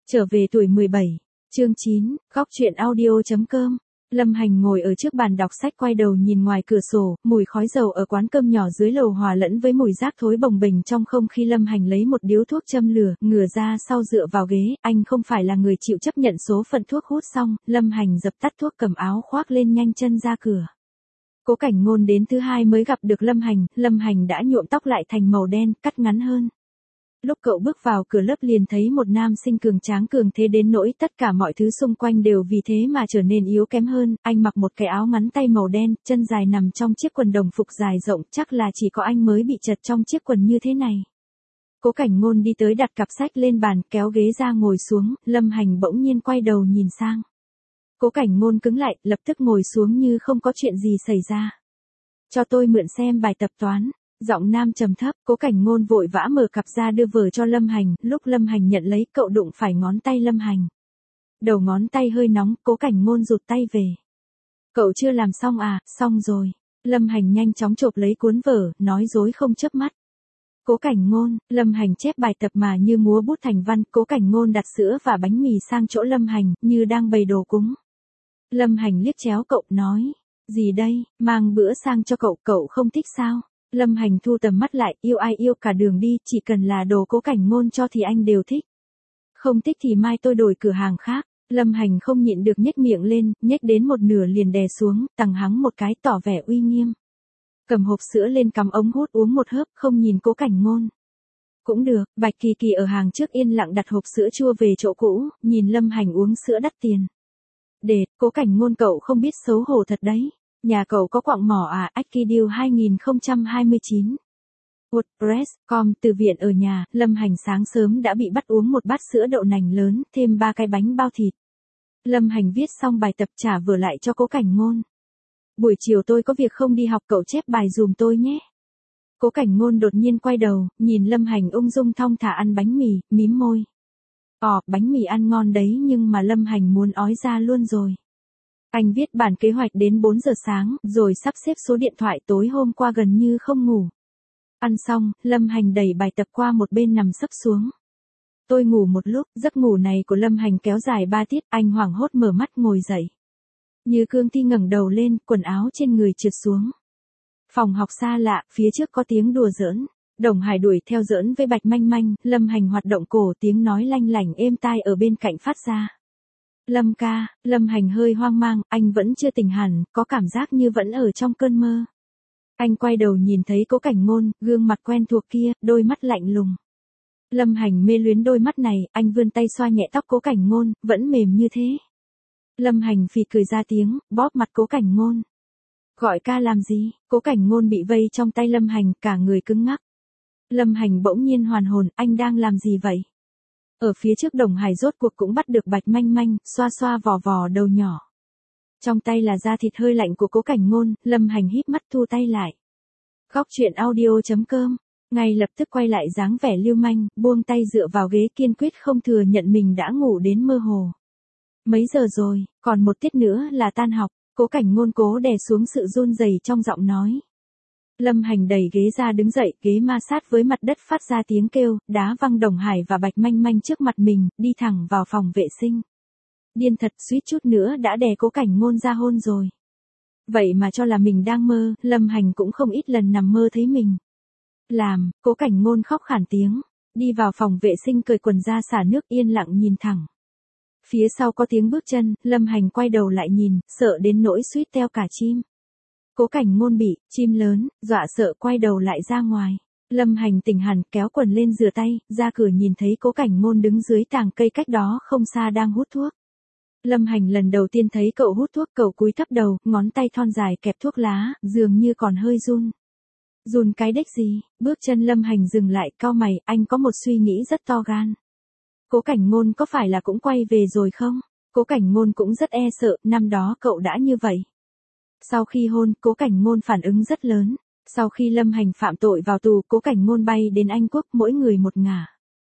Trở về tuổi 17, chương 9, góc truyện audio.com. Lâm Hành ngồi ở trước bàn đọc sách quay đầu nhìn ngoài cửa sổ, mùi khói dầu ở quán cơm nhỏ dưới lầu hòa lẫn với mùi rác thối bồng bềnh trong không khí. Lâm Hành lấy một điếu thuốc châm lửa, ngửa ra sau dựa vào ghế, anh không phải là người chịu chấp nhận số phận thuốc hút. Xong, Lâm Hành dập tắt thuốc cầm áo khoác lên nhanh chân ra cửa. Cố Cảnh Ngôn đến thứ hai mới gặp được Lâm Hành đã nhuộm tóc lại thành màu đen, cắt ngắn hơn. Lúc cậu bước vào cửa lớp liền thấy một nam sinh cường tráng cường thế đến nỗi tất cả mọi thứ xung quanh đều vì thế mà trở nên yếu kém hơn. Anh mặc một cái áo ngắn tay màu đen, chân dài nằm trong chiếc quần đồng phục dài rộng, chắc là chỉ có anh mới bị chật trong chiếc quần như thế này. Cố Cảnh Ngôn đi tới đặt cặp sách lên bàn, kéo ghế ra ngồi xuống. Lâm Hành bỗng nhiên quay đầu nhìn sang. Cố Cảnh Ngôn cứng lại, lập tức ngồi xuống như không có chuyện gì xảy ra. Cho tôi mượn xem bài tập toán. Giọng nam trầm thấp. Cố Cảnh Ngôn vội vã mở cặp ra đưa vở cho Lâm Hành. Lúc Lâm Hành nhận lấy, cậu đụng phải ngón tay Lâm Hành. Đầu ngón tay hơi nóng, Cố Cảnh Ngôn rụt tay về. Cậu chưa làm xong à? Xong rồi. Lâm Hành nhanh chóng chộp lấy cuốn vở, nói dối không chớp mắt. Cố Cảnh Ngôn. Lâm Hành chép bài tập mà như múa bút thành văn. Cố Cảnh Ngôn đặt sữa và bánh mì sang chỗ Lâm Hành, như đang bày đồ cúng. Lâm Hành liếc chéo cậu, nói. Gì đây, mang bữa sang cho cậu, cậu không thích sao? Lâm Hành thu tầm mắt lại, yêu ai yêu cả đường đi, chỉ cần là đồ Cố Cảnh Ngôn cho thì anh đều thích. Không thích thì mai tôi đổi cửa hàng khác. Lâm Hành không nhịn được nhếch miệng lên, nhếch đến một nửa liền đè xuống, tằng hắng một cái tỏ vẻ uy nghiêm. Cầm hộp sữa lên cắm ống hút uống một hớp, không nhìn Cố Cảnh Ngôn. Cũng được. Bạch Kỳ Kỳ ở hàng trước yên lặng đặt hộp sữa chua về chỗ cũ, nhìn Lâm Hành uống sữa đắt tiền. Đệt, Cố Cảnh Ngôn cậu không biết xấu hổ thật đấy. Nhà cậu có quặng mỏ à? Akideal 2029. WordPress.com. Từ viện ở nhà. Lâm Hành sáng sớm đã bị bắt uống một bát sữa đậu nành lớn, thêm 3 cái bánh bao thịt. Lâm Hành viết xong bài tập trả vở lại cho Cố Cảnh Ngôn. Buổi chiều tôi có việc không đi học, cậu chép bài dùm tôi nhé. Cố Cảnh Ngôn đột nhiên quay đầu, nhìn Lâm Hành ung dung thong thả ăn bánh mì, mím môi. Bánh mì ăn ngon đấy, nhưng mà Lâm Hành muốn ói ra luôn rồi. Anh viết bản kế hoạch đến 4 giờ sáng, rồi sắp xếp số điện thoại. Tối hôm qua gần như không ngủ. Ăn xong, Lâm Hành đẩy bài tập qua một bên nằm sấp xuống. Tôi ngủ một lúc. Giấc ngủ này của Lâm Hành kéo dài 3 tiết, anh hoảng hốt mở mắt ngồi dậy. Như cương thi ngẩng đầu lên, quần áo trên người trượt xuống. Phòng học xa lạ, phía trước có tiếng đùa giỡn. Đồng Hải đuổi theo giỡn với Bạch Manh Manh. Lâm Hành hoạt động cổ, tiếng nói lanh lảnh êm tai ở bên cạnh phát ra. Lâm ca. Lâm Hành hơi hoang mang, anh vẫn chưa tỉnh hẳn, có cảm giác như vẫn ở trong cơn mơ. Anh quay đầu nhìn thấy Cố Cảnh Ngôn, gương mặt quen thuộc kia, đôi mắt lạnh lùng. Lâm Hành mê luyến đôi mắt này, anh vươn tay xoa nhẹ tóc Cố Cảnh Ngôn, vẫn mềm như thế. Lâm Hành phì cười ra tiếng, bóp mặt Cố Cảnh Ngôn. Gọi ca làm gì? Cố Cảnh Ngôn bị vây trong tay Lâm Hành, cả người cứng ngắc. Lâm Hành bỗng nhiên hoàn hồn, anh đang làm gì vậy? Ở phía trước Đồng Hải rốt cuộc cũng bắt được Bạch Manh Manh, xoa xoa vò vò đầu nhỏ. Trong tay là da thịt hơi lạnh của Cố Cảnh Ngôn. Lâm Hành híp mắt thu tay lại. Góc truyện audio.com. Ngay lập tức quay lại dáng vẻ lưu manh, buông tay dựa vào ghế kiên quyết không thừa nhận mình đã ngủ đến mơ hồ. Mấy giờ rồi, còn một tiết nữa là tan học. Cố Cảnh Ngôn cố đè xuống sự run rẩy trong giọng nói. Lâm Hành đẩy ghế ra đứng dậy, ghế ma sát với mặt đất phát ra tiếng kêu, đá văng Đồng Hải và Bạch Manh Manh trước mặt mình, đi thẳng vào phòng vệ sinh. Điên thật, suýt chút nữa đã đè Cố Cảnh Ngôn ra hôn rồi. Vậy mà cho là mình đang mơ. Lâm Hành cũng không ít lần nằm mơ thấy mình làm. Cố Cảnh Ngôn khóc khản tiếng, đi vào phòng vệ sinh cởi quần ra xả nước, yên lặng nhìn thẳng. Phía sau có tiếng bước chân, Lâm Hành quay đầu lại nhìn, sợ đến nỗi suýt teo cả chim. Cố Cảnh Ngôn bị chim lớn dọa sợ quay đầu lại ra ngoài. Lâm Hành tỉnh hẳn, kéo quần lên rửa tay, ra cửa nhìn thấy Cố Cảnh Ngôn đứng dưới tàng cây cách đó không xa đang hút thuốc. Lâm Hành lần đầu tiên thấy cậu hút thuốc, cậu cúi thấp đầu, ngón tay thon dài kẹp thuốc lá, dường như còn hơi run. Run cái đếch gì? Bước chân Lâm Hành dừng lại, cau mày, anh có một suy nghĩ rất to gan. Cố Cảnh Ngôn có phải là cũng quay về rồi không? Cố Cảnh Ngôn cũng rất e sợ, năm đó cậu đã như vậy. Sau khi hôn, Cố Cảnh Ngôn phản ứng rất lớn. Sau khi Lâm Hành phạm tội vào tù, Cố Cảnh Ngôn bay đến Anh Quốc, mỗi người một ngả.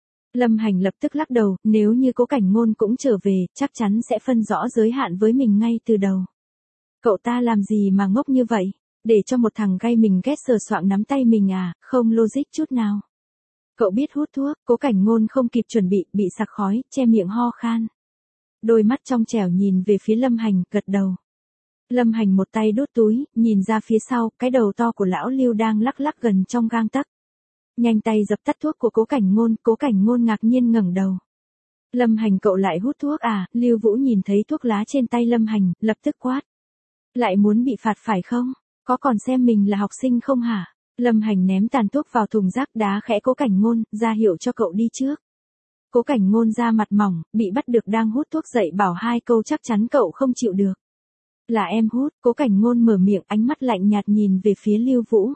Lâm Hành lập tức lắc đầu, nếu như Cố Cảnh Ngôn cũng trở về, chắc chắn sẽ phân rõ giới hạn với mình ngay từ đầu. Cậu ta làm gì mà ngốc như vậy? Để cho một thằng gay mình ghét sờ soạng nắm tay mình à, không logic chút nào. Cậu biết hút thuốc, Cố Cảnh Ngôn không kịp chuẩn bị sặc khói, che miệng ho khan. Đôi mắt trong trẻo nhìn về phía Lâm Hành, gật đầu. Lâm Hành một tay đút túi, nhìn ra phía sau, cái đầu to của lão Lưu đang lắc lắc gần trong gang tấc. Nhanh tay dập tắt thuốc của Cố Cảnh Ngôn ngạc nhiên ngẩng đầu. Lâm Hành cậu lại hút thuốc à? Lưu Vũ nhìn thấy thuốc lá trên tay Lâm Hành, lập tức quát. Lại muốn bị phạt phải không? Có còn xem mình là học sinh không hả? Lâm Hành ném tàn thuốc vào thùng rác đá khẽ Cố Cảnh Ngôn, ra hiệu cho cậu đi trước. Cố Cảnh Ngôn da mặt mỏng, bị bắt được đang hút thuốc dậy bảo 2 câu chắc chắn cậu không chịu được. Là em hút, Cố Cảnh Ngôn mở miệng, ánh mắt lạnh nhạt nhìn về phía Lưu Vũ.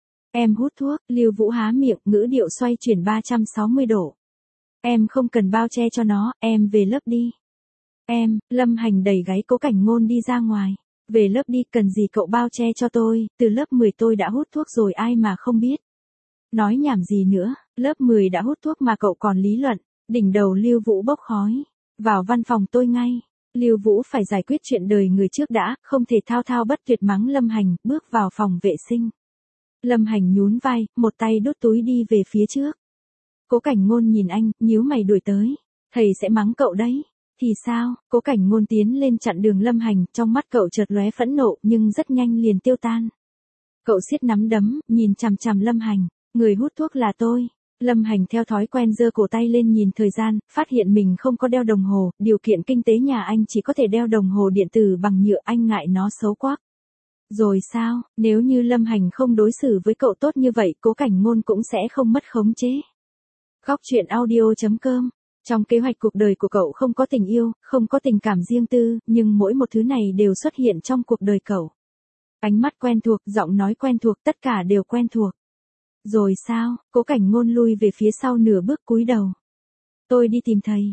Em hút thuốc, Lưu Vũ há miệng, ngữ điệu xoay chuyển 360 độ. Em không cần bao che cho nó, em về lớp đi. Em, Lâm Hành đẩy gáy Cố Cảnh Ngôn đi ra ngoài. Về lớp đi, cần gì cậu bao che cho tôi, từ lớp 10 tôi đã hút thuốc rồi ai mà không biết. Nói nhảm gì nữa, lớp 10 đã hút thuốc mà cậu còn lý luận. Đỉnh đầu Lưu Vũ bốc khói. Vào văn phòng tôi ngay. Lưu Vũ phải giải quyết chuyện đời người trước đã, không thể thao thao bất tuyệt mắng Lâm Hành, bước vào phòng vệ sinh. Lâm Hành nhún vai, một tay đút túi đi về phía trước. Cố Cảnh Ngôn nhìn anh, nhíu mày đuổi tới. Thầy sẽ mắng cậu đấy. Thì sao? Cố Cảnh Ngôn tiến lên chặn đường Lâm Hành, trong mắt cậu chợt lóe phẫn nộ nhưng rất nhanh liền tiêu tan. Cậu siết nắm đấm, nhìn chằm chằm Lâm Hành. Người hút thuốc là tôi. Lâm Hành theo thói quen giơ cổ tay lên nhìn thời gian, phát hiện mình không có đeo đồng hồ, điều kiện kinh tế nhà anh chỉ có thể đeo đồng hồ điện tử bằng nhựa, anh ngại nó xấu quắc. Rồi sao, nếu như Lâm Hành không đối xử với cậu tốt như vậy, Cố Cảnh Ngôn cũng sẽ không mất khống chế. Góc truyện audio.com. Trong kế hoạch cuộc đời của cậu không có tình yêu, không có tình cảm riêng tư, nhưng mỗi một thứ này đều xuất hiện trong cuộc đời cậu. Ánh mắt quen thuộc, giọng nói quen thuộc, tất cả đều quen thuộc. Rồi sao? Cố Cảnh Ngôn lui về phía sau nửa bước cúi đầu. Tôi đi tìm thầy.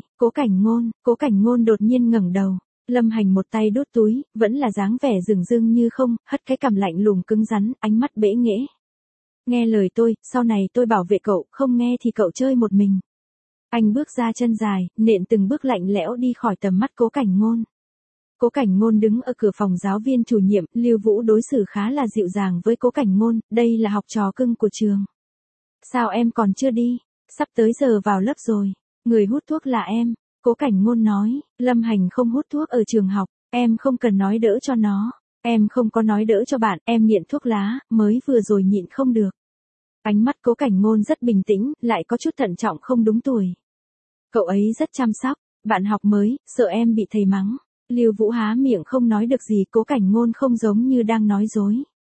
Cố Cảnh Ngôn đột nhiên ngẩng đầu. Lâm Hành một tay đút túi, vẫn là dáng vẻ dửng dưng như không, hất cái cằm lạnh lùng cứng rắn, ánh mắt bẽ nghễ. Nghe lời tôi, sau này tôi bảo vệ cậu, không nghe thì cậu chơi một mình. Anh bước ra chân dài, nện từng bước lạnh lẽo đi khỏi tầm mắt Cố Cảnh Ngôn. Cố Cảnh Ngôn đứng ở cửa phòng giáo viên chủ nhiệm, Lưu Vũ đối xử khá là dịu dàng với Cố Cảnh Ngôn, đây là học trò cưng của trường. Sao em còn chưa đi? Sắp tới giờ vào lớp rồi. Người hút thuốc là em. Cố Cảnh Ngôn nói, Lâm Hành không hút thuốc ở trường học, em không cần nói đỡ cho nó. Em không có nói đỡ cho bạn, em nghiện thuốc lá, mới vừa rồi nhịn không được. Ánh mắt Cố Cảnh Ngôn rất bình tĩnh, lại có chút thận trọng không đúng tuổi. Cậu ấy rất chăm sóc, bạn học mới, sợ em bị thầy mắng. Lưu Vũ há miệng không nói được gì, Cố Cảnh Ngôn không giống như đang nói dối.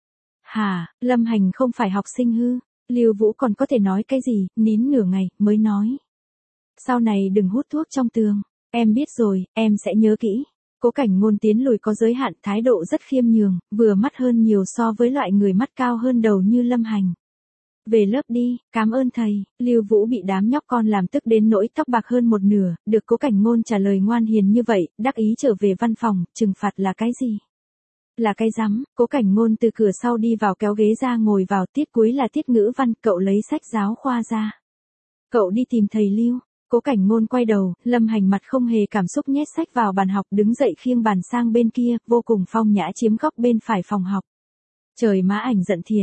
Hả, Lâm Hành không phải học sinh hư. Lưu Vũ còn có thể nói cái gì, nín nửa ngày, mới nói. Sau này đừng hút thuốc trong tường. Em biết rồi, em sẽ nhớ kỹ. Cố Cảnh Ngôn tiến lùi có giới hạn, thái độ rất khiêm nhường, vừa mắt hơn nhiều so với loại người mắt cao hơn đầu như Lâm Hành. Về lớp đi, cảm ơn thầy. Lưu Vũ bị đám nhóc con làm tức đến nỗi tóc bạc hơn một nửa, được Cố Cảnh Ngôn trả lời ngoan hiền như vậy, đắc ý trở về văn phòng, trừng phạt là cái gì? Là cái rắm. Cố Cảnh Ngôn từ cửa sau đi vào kéo ghế ra ngồi vào, tiết cuối là tiết ngữ văn, cậu lấy sách giáo khoa ra. Cậu đi tìm thầy Lưu. Cố Cảnh Ngôn quay đầu, Lâm Hành mặt không hề cảm xúc nhét sách vào bàn học, đứng dậy khiêng bàn sang bên kia, vô cùng phong nhã chiếm góc bên phải phòng học. Trời má ảnh giận thiệt.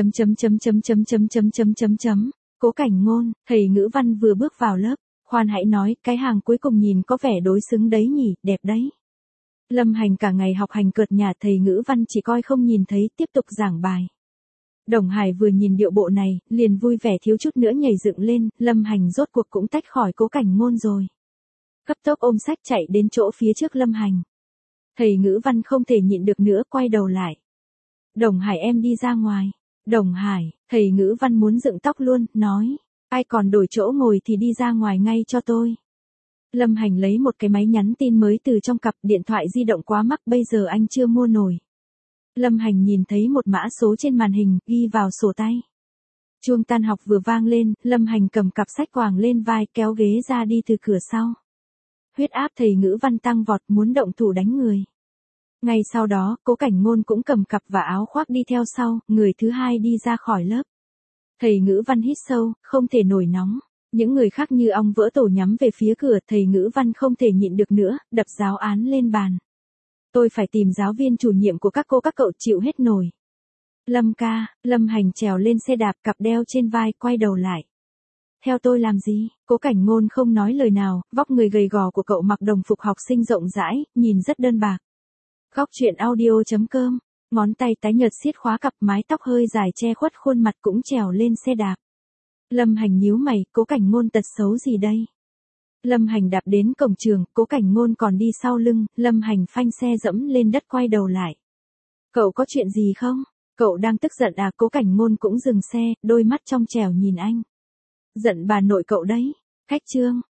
Cố Cảnh Ngôn, thầy ngữ văn vừa bước vào lớp, khoan hãy nói, cái hàng cuối cùng nhìn có vẻ đối xứng đấy nhỉ, đẹp đấy. Lâm Hành cả ngày học hành cợt nhả, thầy ngữ văn chỉ coi không nhìn thấy, tiếp tục giảng bài. Đồng Hải vừa nhìn điệu bộ này, liền vui vẻ thiếu chút nữa nhảy dựng lên, Lâm Hành rốt cuộc cũng tách khỏi Cố Cảnh Ngôn rồi. Cấp tốc ôm sách chạy đến chỗ phía trước Lâm Hành. Thầy ngữ văn không thể nhịn được nữa, quay đầu lại. Đồng Hải em đi ra ngoài. Đồng Hải, thầy ngữ văn muốn dựng tóc luôn, nói. Ai còn đổi chỗ ngồi thì đi ra ngoài ngay cho tôi. Lâm Hành lấy một cái máy nhắn tin mới từ trong cặp, điện thoại di động quá mắc, bây giờ anh chưa mua nổi. Lâm Hành nhìn thấy một mã số trên màn hình, ghi vào sổ tay. Chuông tan học vừa vang lên, Lâm Hành cầm cặp sách quàng lên vai, kéo ghế ra đi từ cửa sau. Huyết áp thầy ngữ văn tăng vọt, muốn động thủ đánh người. Ngay sau đó, Cố Cảnh Ngôn cũng cầm cặp và áo khoác đi theo sau, người thứ hai đi ra khỏi lớp. Thầy ngữ văn hít sâu, không thể nổi nóng. Những người khác như ong vỡ tổ nhắm về phía cửa, thầy ngữ văn không thể nhịn được nữa, đập giáo án lên bàn. Tôi phải tìm giáo viên chủ nhiệm của các cậu chịu hết nổi. Lâm ca, Lâm Hành trèo lên xe đạp, cặp đeo trên vai, quay đầu lại. theo tôi làm gì? Cố Cảnh Ngôn không nói lời nào, vóc người gầy gò của cậu mặc đồng phục học sinh rộng rãi, nhìn rất đơn bạc. Góc chuyện audio.com, ngón tay tái nhợt siết khóa cặp, mái tóc hơi dài che khuất khuôn mặt, cũng trèo lên xe đạp. Lâm Hành nhíu mày, Cố Cảnh Ngôn tật xấu gì đây? Lâm Hành đạp đến cổng trường, Cố Cảnh Ngôn còn đi sau lưng, Lâm Hành phanh xe dẫm lên đất quay đầu lại. Cậu có chuyện gì không? Cậu đang tức giận à? Cố Cảnh Ngôn cũng dừng xe, đôi mắt trong trẻo nhìn anh. Giận bà nội cậu đấy. Khách trương,